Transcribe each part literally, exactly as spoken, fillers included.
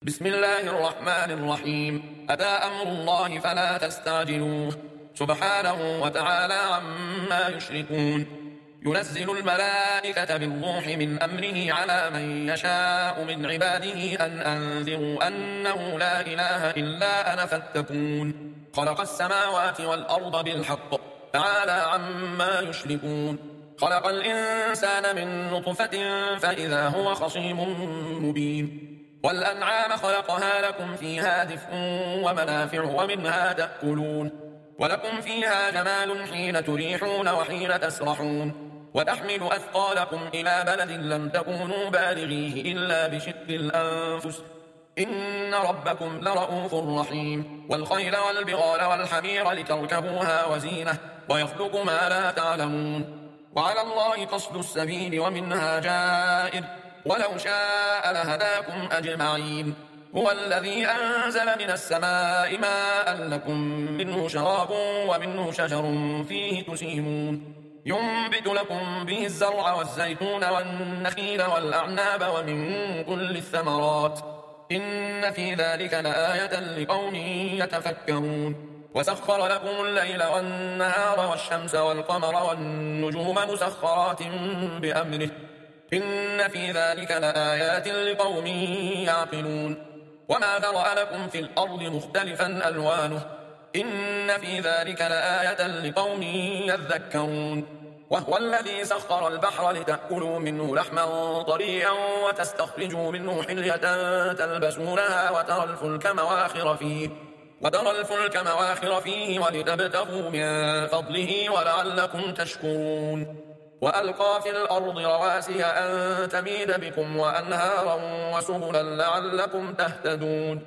بسم الله الرحمن الرحيم. أتى أمر الله فلا تستعجلوه سبحانه وتعالى عما يشركون. ينزل الملائكة بالروح من أمره على من يشاء من عباده أن أنذروا أنه لا إله إلا أنا فاتقون. خلق السماوات والأرض بالحق تعالى عما يشركون. خلق الإنسان من نطفة فإذا هو خصيم مبين. والأنعام خلقها لكم فيها دفء ومنافع ومنها تأكلون. ولكم فيها جمال حين تريحون وحين تسرحون. وتحمل أثقالكم إلى بلد لم تكونوا بالغيه إلا بشق الأنفس إن ربكم لرؤوف رحيم. والخيل والبغال والحمير لتركبوها وزينة ويخلق ما لا تعلمون. وعلى الله قصد السبيل ومنها جائر ولو شاء لهداكم أجمعين. هو الذي أنزل من السماء ماء لكم منه شراب ومنه شجر فيه تسيمون. ينبت لكم به الزرع والزيتون والنخيل والأعناب ومن كل الثمرات إن في ذلك لآية لقوم يتفكرون. وسخر لكم الليل والنهار والشمس والقمر والنجوم مسخرات بأمره إن في ذلك لآيات لقوم يعقلون. وما ذرأ لكم في الأرض مختلفا ألوانه إن في ذلك لآية لقوم يذكرون. وهو الذي سخر البحر لتأكلوا منه لحما طريا وتستخرجوا منه حلية تلبسونها وترى الفلك مواخر فيه وترى الفلك مواخر فيه ولتبتغوا من فضله ولعلكم تشكرون. وألقى في الأرض رواسي أن تميد بكم وأنهارا وسبلا لعلكم تهتدون.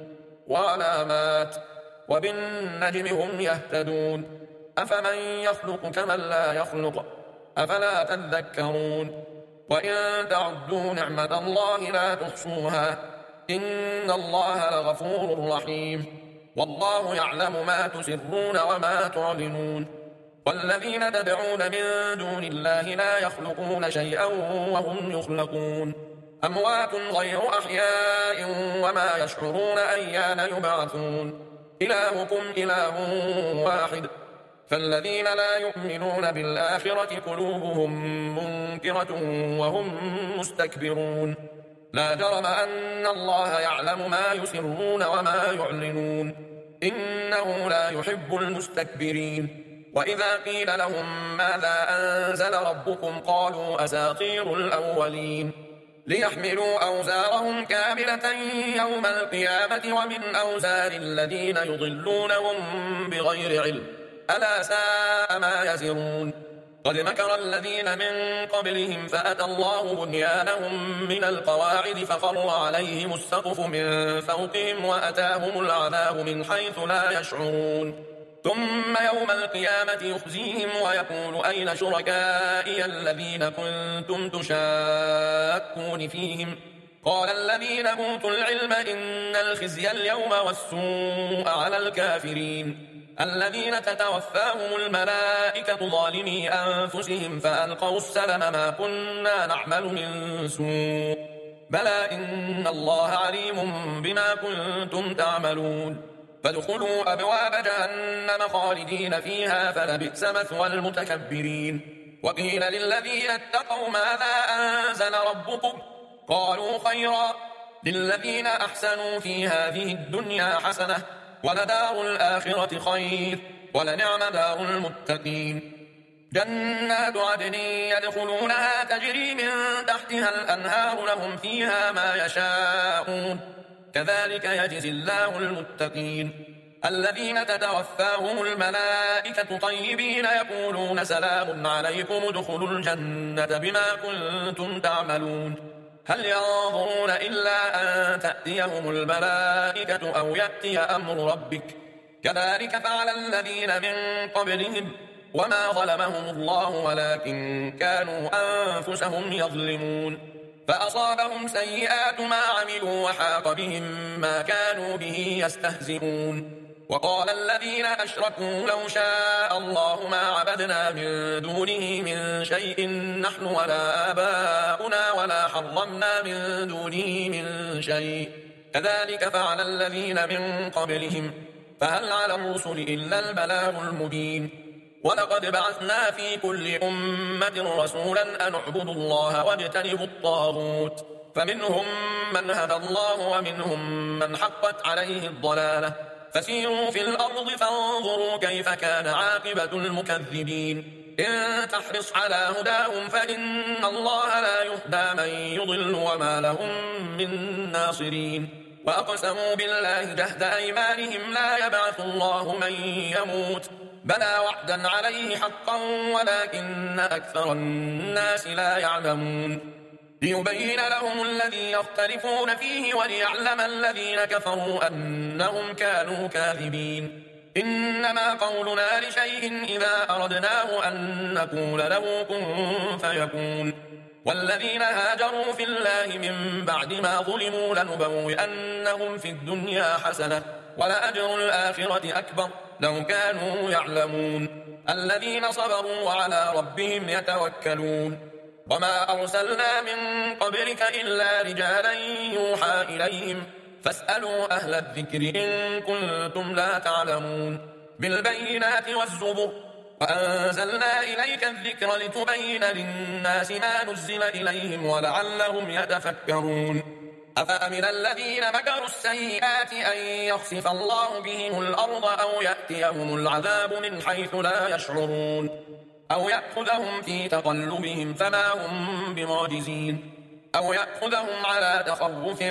وعلامات وبالنجم هم يهتدون. أفمن يخلق كمن لا يخلق أفلا تذكرون. وإن تعدوا نعمة الله لا تحصوها إن الله لغفور رحيم. والله يعلم ما تسرون وما تعلنون. والذين تدعون من دون الله لا يخلقون شيئا وهم يخلقون. أموات غير أحياء وما يشعرون أيان يبعثون. إلهكم إله واحد فالذين لا يؤمنون بالآخرة قلوبهم منكرة وهم مستكبرون. لا جرم أن الله يعلم ما يسرون وما يعلنون إنه لا يحب المستكبرين. وإذا قيل لهم ماذا أنزل ربكم قالوا أساطير الأولين. ليحملوا أوزارهم كاملة يوم القيامة ومن أوزار الذين يضلونهم بغير علم ألا ساء ما يزرون. قد مكر الذين من قبلهم فأتى الله بنيانهم من القواعد فخر عليهم السقف من فوقهم وأتاهم العذاب من حيث لا يشعرون. ثم يوم القيامة يخزيهم ويقول أين شركائي الذين كنتم تشاكون فيهم قال الذين أوتوا العلم إن الخزي اليوم والسوء على الكافرين الذين تتوفاهم الملائكة ظالمي أنفسهم فألقوا السلم ما كنا نعمل من سوء بلى إن الله عليم بما كنتم تعملون. فادخلوا أبواب جهنم خالدين فيها فلبئس مثوى المتكبرين. وقيل للذين اتقوا ماذا أنزل ربكم قالوا خيرا للذين أحسنوا في هذه الدنيا حسنة ولدار الآخرة خير ولنعم دار المتقين. جنات عدن يدخلونها تجري من تحتها الأنهار لهم فيها ما يشاءون كذلك يجزي الله المتقين. الذين تتوفاهم الملائكة طيبين يقولون سلام عليكم ادخلوا الجنة بما كنتم تعملون. هل ينظرون إلا أن تأتيهم الملائكة أو يأتي أمر ربك كذلك فعل الذين من قبلهم وما ظلمهم الله ولكن كانوا أنفسهم يظلمون. فأصابهم سيئات ما عملوا وحاق بهم ما كانوا به يستهزئون. وقال الذين أشركوا لو شاء الله ما عبدنا من دونه من شيء نحن ولا آباؤنا ولا حرمنا من دونه من شيء كذلك فعل الذين من قبلهم فهل على الرسل إلا البلاغ المبين ولقد بعثنا في كل أمة رسولا أن اعبدوا الله واجتنبوا الطاغوت فمنهم من هدى الله ومنهم من حقت عليه الضلالة فسيروا في الأرض فانظروا كيف كان عاقبة المكذبين إن تحرص على هداهم فإن الله لا يهدى من يضل وما لهم من ناصرين وأقسموا بالله جهد أيمانهم لا يبعث الله من يموت بلى وعدا عليه حقا ولكن أكثر الناس لا يعلمون ليبين لهم الذي يختلفون فيه وليعلم الذين كفروا أنهم كانوا كاذبين إنما قولنا لشيء إذا أردناه أن نقول له كن فيكون والذين هاجروا في الله من بعد ما ظلموا لنبوئنهم في الدنيا حسنة ولأجر الآخرة أكبر لو كانوا يعلمون الذين صبروا وعلى ربهم يتوكلون وما أرسلنا من قبلك إلا رجالا يوحى إليهم فاسألوا أهل الذكر إن كنتم لا تعلمون بالبينات والزبر وأنزلنا إليك الذكر لتبين للناس ما نزل إليهم ولعلهم يتفكرون أفأمن الذين مكروا السيئات أن يخسف الله بهم الأرض أو يأتيهم العذاب من حيث لا يشعرون أو يأخذهم في تقلبهم فما هم بمعجزين أو يأخذهم على تخوف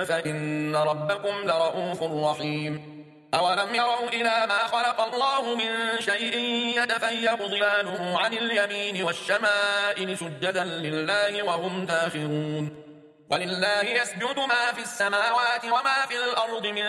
فإن ربكم لرؤوف رحيم أولم يروا إلى ما خلق الله من شيء يتفيأ ظلاله عن اليمين والشمائل سجدا لله وهم داخرون ولله يسجد ما في السماوات وما في الأرض من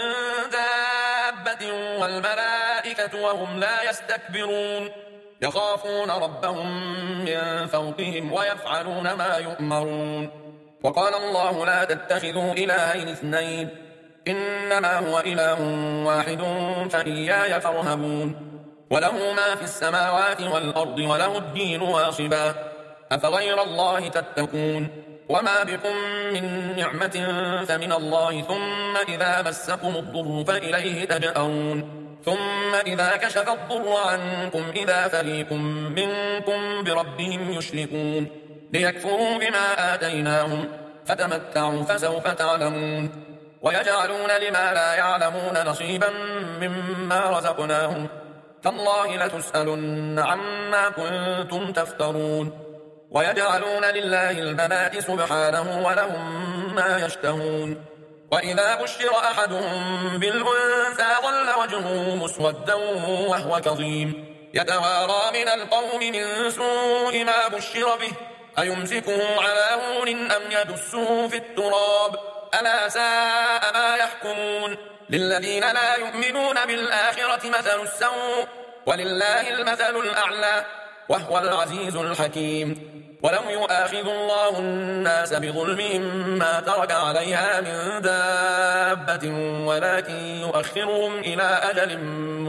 دابة والملائكة وهم لا يستكبرون يخافون ربهم من فوقهم ويفعلون ما يؤمرون وقال الله لا تتخذوا إلهين اثنين إنما هو إله واحد فإياي فارهبون وله ما في السماوات والأرض وله الدين واصبا أفغير الله تتقون وما بكم من نعمة فمن الله ثم إذا مسكم الضر فإليه تجأرون ثم إذا كشف الضر عنكم إذا فريق منكم بربهم يشركون ليكفروا بما آتيناهم فتمتعوا فسوف تعلمون ويجعلون لما لا يعلمون نصيبا مما رزقناهم تالله لتسألن عما كنتم تفترون ويجعلون لله البنات سبحانه ولهم ما يشتهون وإذا بشر أحدهم بالأنثى ظل وجهه مسودا وهو كظيم يتوارى من القوم من سوء ما بشر به أيمسكه على هون أم يدسه في التراب ألا ساء ما يحكمون للذين لا يؤمنون بالآخرة مثل السوء ولله المثل الأعلى وهو العزيز الحكيم ولو يؤاخذ الله الناس بظلمهم ما ترك عليها من دابة ولكن يؤخرهم إلى أجل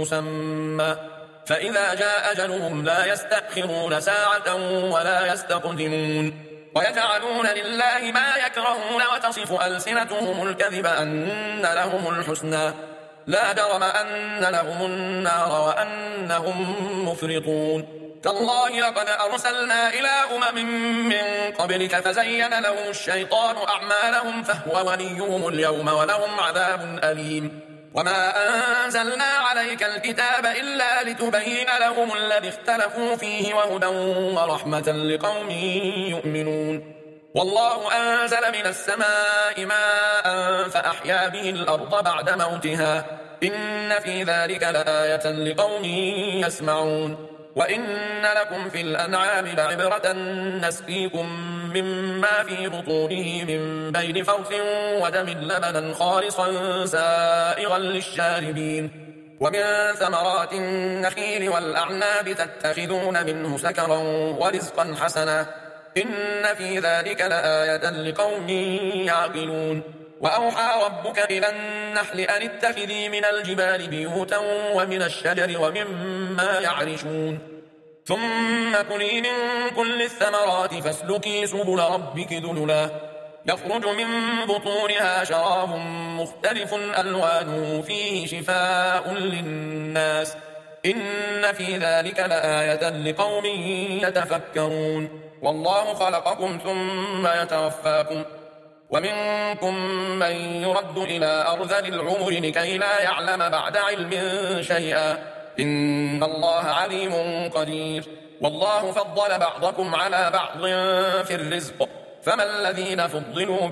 مسمى فإذا جاء أجلهم لا يستأخرون ساعة ولا يستقدمون ويجعلون لله ما يكرهون وتصف ألسنتهم الكذب أن لهم الحسنى لا جرم أن لهم النار وأنهم مفرطون تالله لقد أرسلنا إلى أمم من قبلك فزين لهم الشيطان أعمالهم فهو وليهم اليوم ولهم عذاب أليم وما أنزلنا عليك الكتاب إلا لتبين لهم الذي اختلفوا فيه وهدى ورحمة لقوم يؤمنون والله أنزل من السماء ماء فأحيا به الأرض بعد موتها إن في ذلك لآية لقوم يسمعون وإن لكم في الأنعام لعبرة نسقيكم مما في بطونه من بين فرث ودم لبنا خالصا سائغا للشاربين ومن ثمرات النخيل والأعناب تتخذون منه سكرا ورزقا حسنا إن في ذلك لآية لقوم يعقلون وأوحى ربك إلى النحل أن اتخذي من الجبال بيوتا ومن الشجر ومما يعرشون ثم كلي من كل الثمرات فاسلكي سبل ربك ذللا يخرج من بطونها شراب مختلف ألوانه فيه شفاء للناس إن في ذلك لآية لقوم يتفكرون والله خلقكم ثم يتوفاكم ومنكم من يرد إلى أرذل العمر لكي لا يعلم بعد علم شيئا إن الله عليم قدير والله فضل بعضكم على بعض في الرزق فما الذين فضلوا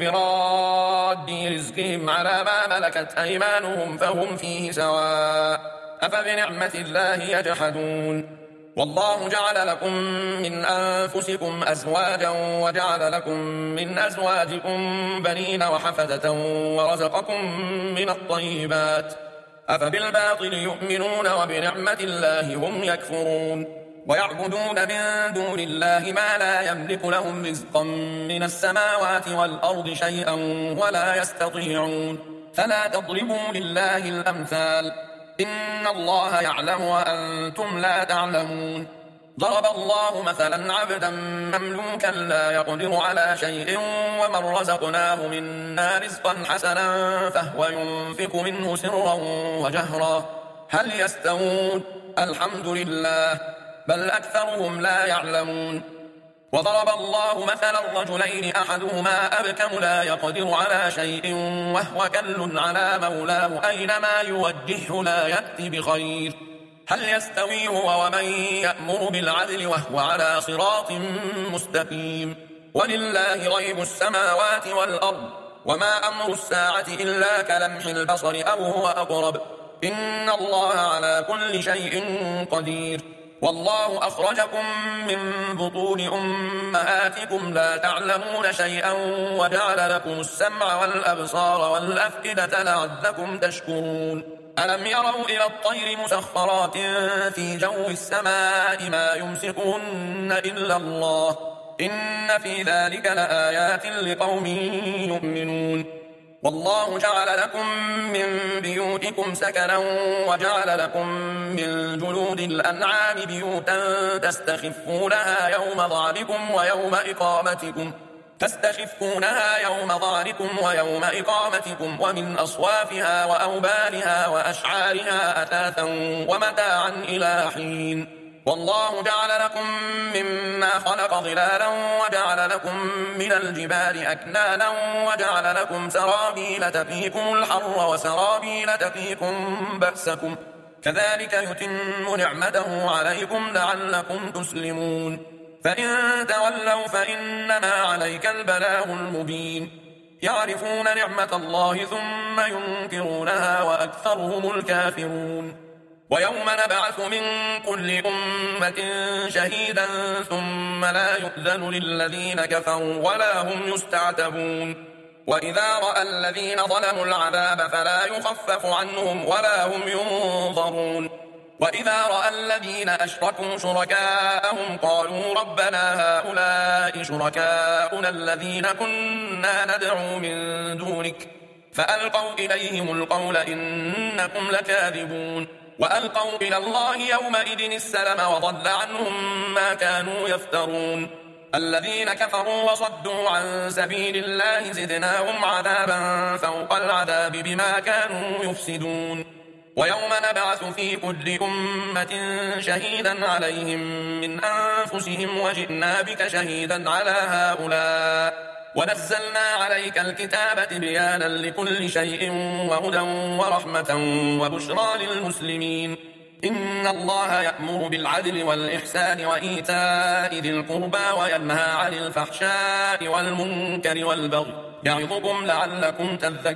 براد رزقهم على ما ملكت أيمانهم فهم فيه سواء أفبنعمة الله يجحدون والله جعل لكم من أنفسكم أزواجا وجعل لكم من أزواجكم بنين وحفدة ورزقكم من الطيبات أفبالباطل يؤمنون وبنعمة الله هم يكفرون ويعبدون من دون الله ما لا يملك لهم رزقا من السماوات والأرض شيئا ولا يستطيعون فلا تضربوا لله الأمثال إن الله يعلم وأنتم لا تعلمون ضرب الله مثلا عبدا مملوكا لا يقدر على شيء ومن رزقناه منا رزقا حسنا فهو ينفق منه سرا وجهرا هل يستوون الحمد لله بل أكثرهم لا يعلمون وضرب الله مثلا رجلين أحدهما أبكم لا يقدر على شيء وهو كل على مولاه أينما يوجهه لا يأتي بخير هل يستوي هو ومن يأمر بالعدل وهو على صراط مستقيم ولله غيب السماوات والأرض وما أمر الساعة إلا كلمح البصر أو هو أقرب إن الله على كل شيء قدير والله أخرجكم من بطون أمهاتكم لا تعلمون شيئا وجعل لكم السمع والأبصار والأفئدة لعلكم تشكرون ألم يروا إلى الطير مسخرات في جو السماء ما يمسكهن إلا الله إن في ذلك لآيات لقوم يؤمنون والله جعل لكم من بيوتكم سكنا وجعل لكم من جلود الأنعام بيوتا تستخفونها يوم ظعنكم ويوم إقامتكم تستخفونها يوم ظعنكم ويوم إقامتكم ومن أصوافها وأوبارها وأشعارها أثاثا ومتاعا إلى حين والله جعل لكم مما خلق ظلالا وجعل لكم من الجبال أكنانا وجعل لكم سرابيل تقيكم الحر وسرابيل تقيكم بأسكم كذلك يتم نعمته عليكم لعلكم تسلمون فإن تولوا فإنما عليك البلاغ المبين يعرفون نعمة الله ثم ينكرونها وأكثرهم الكافرون ويوم نبعث من كل أمة شهيدا ثم لا يؤذن للذين كفروا ولا هم يستعتبون وإذا رأى الذين ظلموا العذاب فلا يخفف عنهم ولا هم ينظرون وإذا رأى الذين أشركوا شركاءهم قالوا ربنا هؤلاء شركاؤنا الذين كنا ندعو من دونك فألقوا إليهم القول إنكم لكاذبون وألقوا إلى الله يومئذ السلم وضل عنهم ما كانوا يفترون الذين كفروا وصدوا عن سبيل الله زدناهم عذابا فوق العذاب بما كانوا يفسدون ويوم نبعث في كل أمة شهيدا عليهم من أنفسهم وجئنا بك شهيدا على هؤلاء ونزلنا عليك الكتاب تبيانا لكل شيء وهدى ورحمة وبشرى للمسلمين إن الله يأمر بالعدل والإحسان وإيتاء ذي القربى وينهى عن الفحشاء والمنكر والبغي يعظكم لعلكم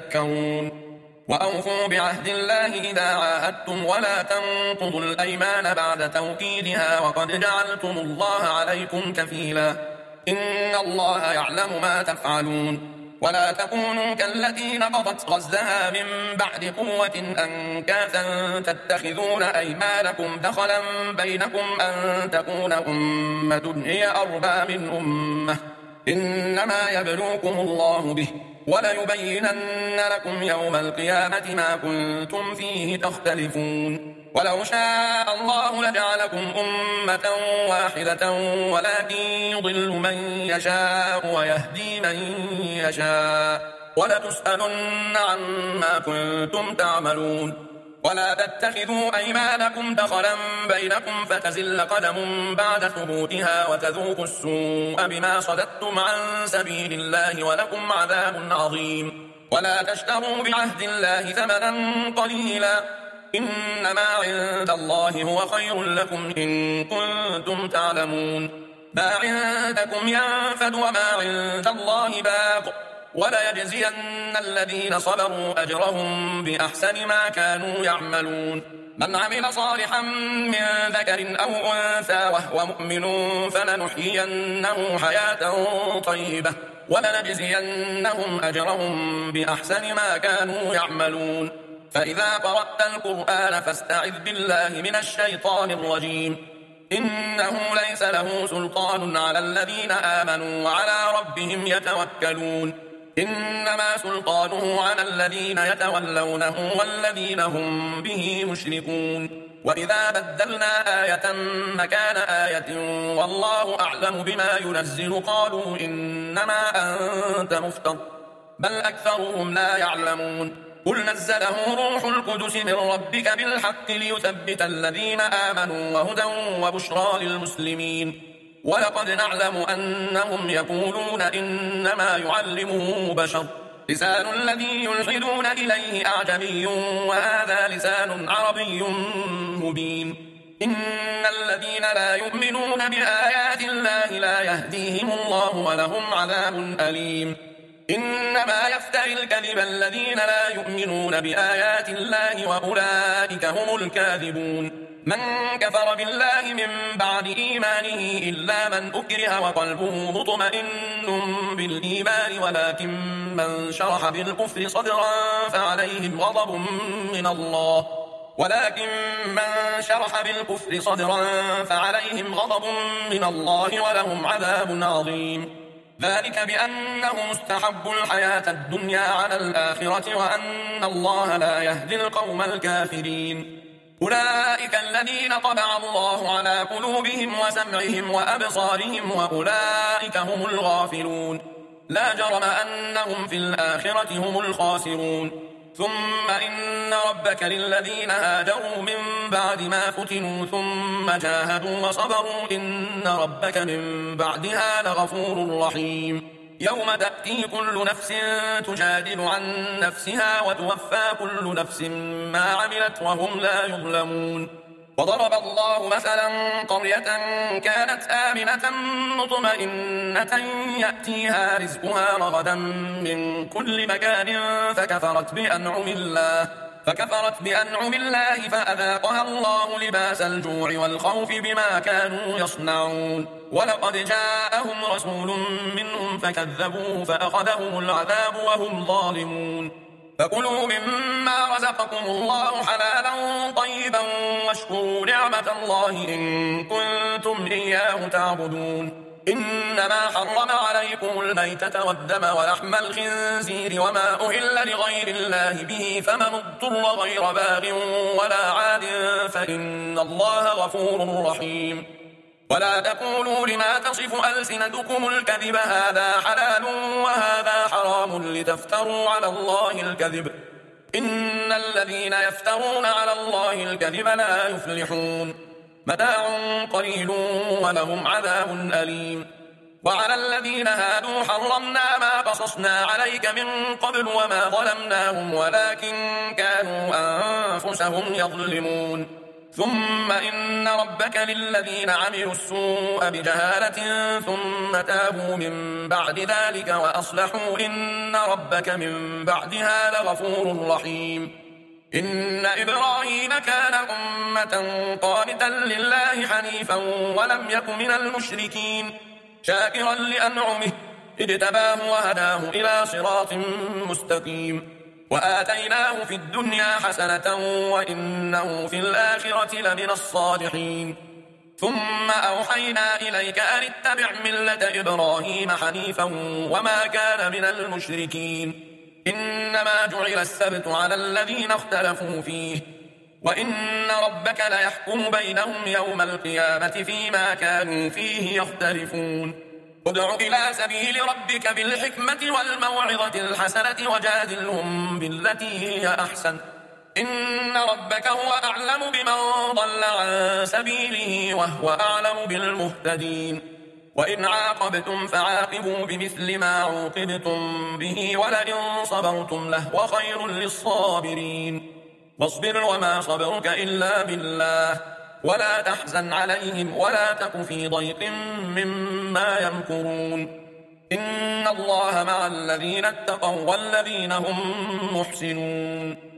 تذكرون وأوفوا بعهد الله إذا عاهدتم ولا تنقضوا الأيمان بعد توكيدها وقد جعلتم الله عليكم كفيلا إن الله يعلم ما تفعلون ولا تكونوا كالتي نقضت غزلها من بعد قوة أنكاثا تتخذون أيمانكم دخلا بينكم أن تكون أمة هي أربى من أمة إنما يبلوكم الله به وليبينن لكم يوم القيامة ما كنتم فيه تختلفون ولو شاء الله لجعلكم أمة واحدة ولكن يضل من يشاء ويهدي من يشاء ولتسألن عما كنتم تعملون ولا تتخذوا أيمانكم دخلا بينكم فتزل قدم بعد ثبوتها وتذوقوا السوء بما صددتم عن سبيل الله ولكم عذاب عظيم ولا تشتروا بعهد الله ثمنا قليلا إنما عند الله هو خير لكم إن كنتم تعلمون ما عندكم ينفد وما عند الله باق وليجزين الذين صبروا أجرهم بأحسن ما كانوا يعملون من عمل صالحا من ذكر أو أنثى وهو مؤمن فلنحيينه حياة طيبة ولنجزينهم أجرهم بأحسن ما كانوا يعملون فإذا قرأت القرآن فاستعذ بالله من الشيطان الرجيم إنه ليس له سلطان على الذين آمنوا وعلى ربهم يتوكلون إنما سلطانه على الذين يتولونه والذين هم به مشركون وإذا بدلنا آية مكان آية والله أعلم بما ينزل قالوا إنما أنت مفتر بل أكثرهم لا يعلمون قل نزله روح القدس من ربك بالحق ليثبت الذين آمنوا وهدى وبشرى للمسلمين ولقد نعلم أنهم يقولون إنما يعلمه بشر لسان الذي يلحدون إليه أعجمي وهذا لسان عربي مبين إن الذين لا يؤمنون بآيات الله لا يهديهم الله ولهم عذاب أليم إنما يفتري الكذب الذين لا يؤمنون بآيات الله وأولئك هم الكاذبون من كفر بالله من بعد إيمانه إلا من أكره وقلبه مطمئن بالإيمان ولكن من شرح بالكفر صدرا فعليهم غضب من الله ولكن من شرح بالكفر صدرا فعليهم غضب من الله ولهم عذاب عظيم ذلك بأنه مستحب الحياة الدنيا على الآخرة وأن الله لا يهدي القوم الكافرين أولئك الذين طبع الله على قلوبهم وسمعهم وأبصارهم وأولئك هم الغافلون لا جرم أنهم في الآخرة هم الخاسرون ثم إن ربك للذين هاجروا من بعد ما فتنوا ثم جاهدوا وصبروا إن ربك من بعدها لغفور رحيم يوم تأتي كل نفس تجادل عن نفسها وتوفى كل نفس ما عملت وهم لا يظلمون وضرب الله مثلا قرية كانت آمنة مطمئنة يأتيها رزقها رغدا من كل مكان فكفرت بأنعم الله فكفرت بأنعم الله فأذاقها الله لباس الجوع والخوف بما كانوا يصنعون ولقد جاءهم رسول منهم فكذبوه فأخذهم العذاب وهم ظالمون فكلوا مما رزقكم الله حلالا طيبا واشكروا نعمة الله إن كنتم إياه تعبدون إنما حرم عليكم الميتة والدم ولحم الخنزير وما أهل لغير الله به فمن اضطر غير باغ ولا عاد فإن الله غفور رحيم ولا تقولوا لما تصف ألسنتكم الكذب هذا حلال وهذا حرام لتفتروا على الله الكذب إن الذين يفترون على الله الكذب لا يفلحون متاع قليل ولهم عذاب أليم وعلى الذين هادوا حرمنا ما قصصنا عليك من قبل وما ظلمناهم ولكن كانوا أنفسهم يظلمون ثم إن ربك للذين عملوا السوء بجهالة ثم تابوا من بعد ذلك وأصلحوا إن ربك من بعدها لغفور رحيم إن إبراهيم كان أمة قانتا لله حنيفا ولم يك من المشركين شاكرا لأنعمه اجتباه وهداه إلى صراط مستقيم وآتيناه في الدنيا حسنة وإنه في الآخرة لمن الصالحين ثم أوحينا إليك أن اتبع ملة إبراهيم حنيفا وما كان من المشركين إنما جعل السبت على الذين اختلفوا فيه وإن ربك ليحكم بينهم يوم القيامة فيما كانوا فيه يختلفون ادع إلى سبيل ربك بالحكمة والموعظة الحسنة وجادلهم بالتي هي أحسن إن ربك هو أعلم بمن ضل عن سبيله وهو أعلم بالمهتدين وإن عاقبتم فعاقبوا بمثل ما عوقبتم به ولئن صبرتم لهو خير للصابرين واصبر وما صبرك إلا بالله ولا تحزن عليهم ولا تك في ضيق مما يمكرون إن الله مع الذين اتقوا والذين هم محسنون